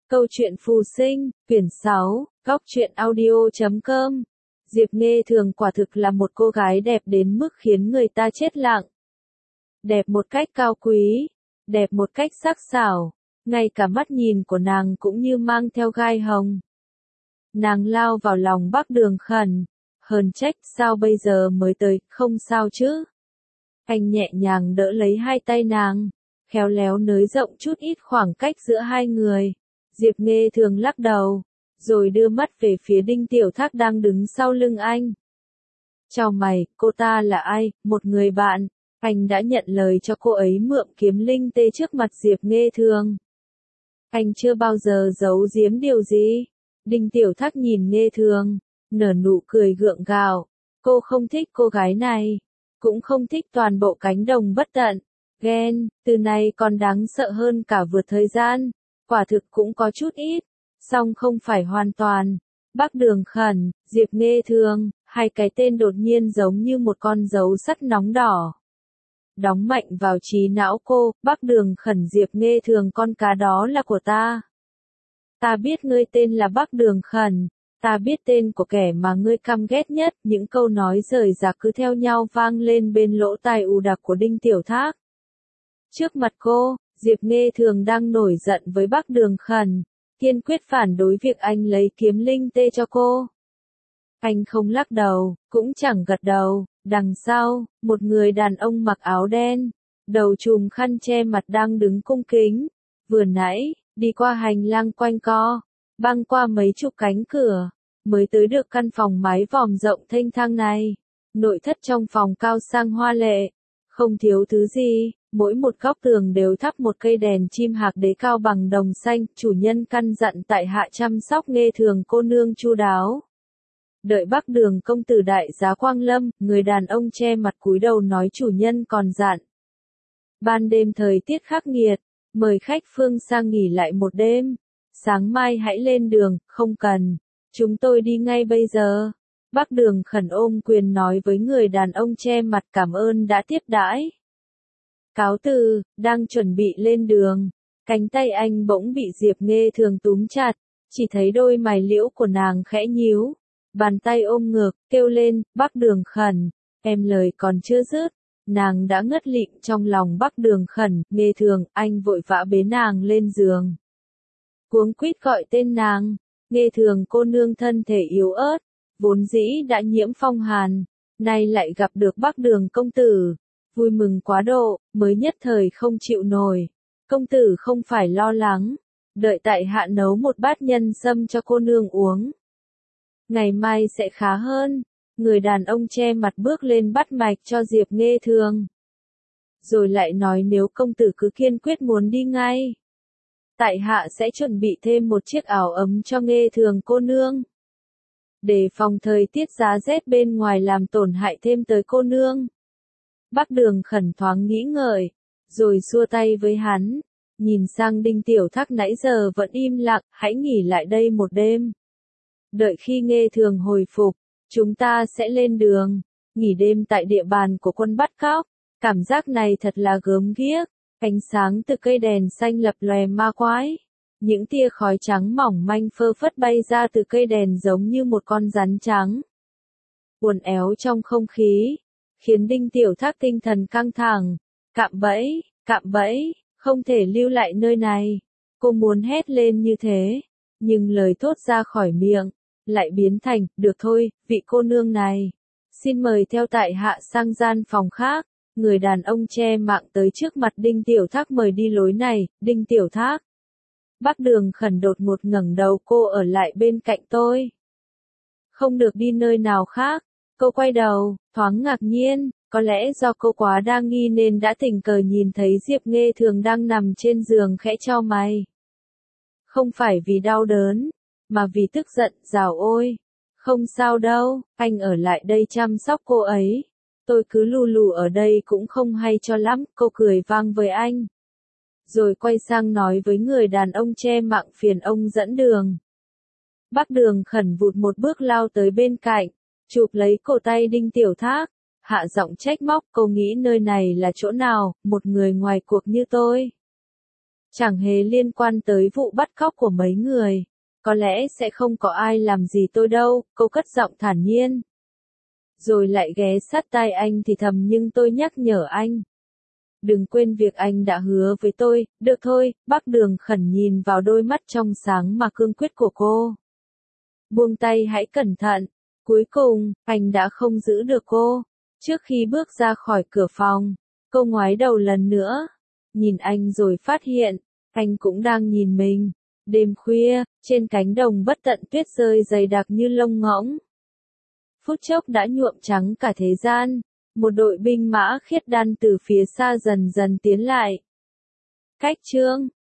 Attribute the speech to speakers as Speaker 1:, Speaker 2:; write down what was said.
Speaker 1: Câu chuyện phù sinh, quyển 6, góc truyện audio.com. Diệp Nghe Thường quả thực là một cô gái đẹp đến mức khiến người ta chết lặng. Đẹp một cách cao quý, đẹp một cách sắc sảo, ngay cả mắt nhìn của nàng cũng như mang theo gai hồng. Nàng lao vào lòng Bắc Đường khẩn, hờn trách sao bây giờ mới tới, không sao chứ. Anh nhẹ nhàng đỡ lấy hai tay nàng, khéo léo nới rộng chút ít khoảng cách giữa hai người. Diệp Nghe Thường lắc đầu, rồi đưa mắt về phía Đinh Tiểu Thác đang đứng sau lưng anh. Chào mày, cô ta là ai? Một người bạn. Anh đã nhận lời cho cô ấy mượn kiếm linh tê trước mặt Diệp Nghe Thường. Anh chưa bao giờ giấu giếm điều gì. Đinh Tiểu Thác nhìn Nghe Thường, nở nụ cười gượng gạo. Cô không thích cô gái này, cũng không thích toàn bộ cánh đồng bất tận. Ghen, từ này còn đáng sợ hơn cả vượt thời gian. Quả thực cũng có chút ít, song không phải hoàn toàn. Bắc Đường khẩn, Diệp Nghe Thường, hai cái tên đột nhiên giống như một con dấu sắt nóng đỏ. Đóng mạnh vào trí não cô, Bắc Đường khẩn Diệp Nghe Thường, con cá đó là của ta. Ta biết ngươi tên là Bắc Đường khẩn, ta biết tên của kẻ mà ngươi căm ghét nhất. Những câu nói rời rạc cứ theo nhau vang lên bên lỗ tai ù đặc của Đinh Tiểu Thác. Trước mặt cô, Diệp Nghe Thường đang nổi giận với Bắc Đường khẩn, kiên quyết phản đối việc anh lấy kiếm linh tê cho cô. Anh không lắc đầu, cũng chẳng gật đầu. Đằng sau, một người đàn ông mặc áo đen, đầu trùm khăn che mặt đang đứng cung kính. Vừa nãy, đi qua hành lang quanh co, băng qua mấy chục cánh cửa, mới tới được căn phòng mái vòm rộng thênh thang này. Nội thất trong phòng cao sang hoa lệ, không thiếu thứ gì. Mỗi một góc tường đều thắp một cây đèn chim hạc đế cao bằng đồng xanh. Chủ nhân căn dặn tại hạ chăm sóc Nghe Thường cô nương chu đáo. Đợi Bắc Đường công tử đại giá quang lâm, người đàn ông che mặt cúi đầu nói chủ nhân còn dặn. Ban đêm thời tiết khắc nghiệt, mời khách phương sang nghỉ lại một đêm. Sáng mai hãy lên đường, không cần. Chúng tôi đi ngay bây giờ. Bắc Đường khẩn ôm quyền nói với người đàn ông che mặt cảm ơn đã tiếp đãi. Cáo từ, đang chuẩn bị lên đường, cánh tay anh bỗng bị Diệp Nghe Thường túm chặt, chỉ thấy đôi mày liễu của nàng khẽ nhíu, bàn tay ôm ngực, kêu lên, Bắc Đường khẩn, em. Lời còn chưa dứt, nàng đã ngất lịm trong lòng Bắc Đường khẩn. Nghe Thường, anh vội vã bế nàng lên giường, cuống quýt gọi tên nàng. Nghe Thường cô nương thân thể yếu ớt, vốn dĩ đã nhiễm phong hàn, nay lại gặp được Bắc Đường công tử. Vui mừng quá độ, mới nhất thời không chịu nổi. Công tử không phải lo lắng, đợi tại hạ nấu một bát nhân sâm cho cô nương uống. Ngày mai sẽ khá hơn. Người đàn ông che mặt bước lên bắt mạch cho Diệp Nghe Thường. Rồi lại nói nếu công tử cứ kiên quyết muốn đi ngay, tại hạ sẽ chuẩn bị thêm một chiếc áo ấm cho Nghe Thường cô nương. Để phòng thời tiết giá rét bên ngoài làm tổn hại thêm tới cô nương. Bắc Đường khẩn thoáng nghĩ ngợi, rồi xua tay với hắn, nhìn sang Đinh Tiểu Thác nãy giờ vẫn im lặng, hãy nghỉ lại đây một đêm. Đợi khi Nghe Thường hồi phục, chúng ta sẽ lên đường, nghỉ đêm tại địa bàn của quân bắt cóc. Cảm giác này thật là gớm ghiếc, ánh sáng từ cây đèn xanh lập lòe ma quái. Những tia khói trắng mỏng manh phơ phất bay ra từ cây đèn giống như một con rắn trắng, uốn éo trong không khí, khiến Đinh Tiểu Thác tinh thần căng thẳng. Cạm bẫy, không thể lưu lại nơi này. Cô muốn hét lên như thế, nhưng lời thốt ra khỏi miệng lại biến thành, được thôi, vị cô nương này, xin mời theo tại hạ sang gian phòng khác. Người đàn ông che mạng tới trước mặt Đinh Tiểu Thác mời đi lối này. Đinh Tiểu Thác. Bắc Đường khẩn đột ngột ngẩng đầu, cô ở lại bên cạnh tôi, không được đi nơi nào khác. Cô quay đầu, thoáng ngạc nhiên, có lẽ do cô quá đa nghi nên đã tình cờ nhìn thấy Diệp Nghe Thường đang nằm trên giường khẽ chau mày. Không phải vì đau đớn, mà vì tức giận. Dào ôi, không sao đâu, anh ở lại đây chăm sóc cô ấy. Tôi cứ lù lù ở đây cũng không hay cho lắm. Cô cười vang với anh, rồi quay sang nói với người đàn ông che mạng phiền ông dẫn đường. Bắc Đường khẩn vụt một bước lao tới bên cạnh, chụp lấy cổ tay Đinh Tiểu Thác, hạ giọng trách móc, cô nghĩ nơi này là chỗ nào, một người ngoài cuộc như tôi Chẳng hề liên quan tới vụ bắt cóc của mấy người. Có lẽ sẽ không có ai làm gì tôi đâu, cô cất giọng thản nhiên. Rồi lại ghé sát tai anh thì thầm nhưng tôi nhắc nhở anh. Đừng quên việc anh đã hứa với tôi, được thôi, bác Đường khẩn nhìn vào đôi mắt trong sáng mà cương quyết của cô. Buông tay hãy cẩn thận. Cuối cùng, anh đã không giữ được cô. Trước khi bước ra khỏi cửa phòng, cô ngoái đầu lần nữa. Nhìn anh rồi phát hiện, anh cũng đang nhìn mình. Đêm khuya, trên cánh đồng bất tận tuyết rơi dày đặc như lông ngỗng. Phút chốc đã nhuộm trắng cả thế gian. Một đội binh mã khiết đan từ phía xa dần dần tiến lại. Cách chương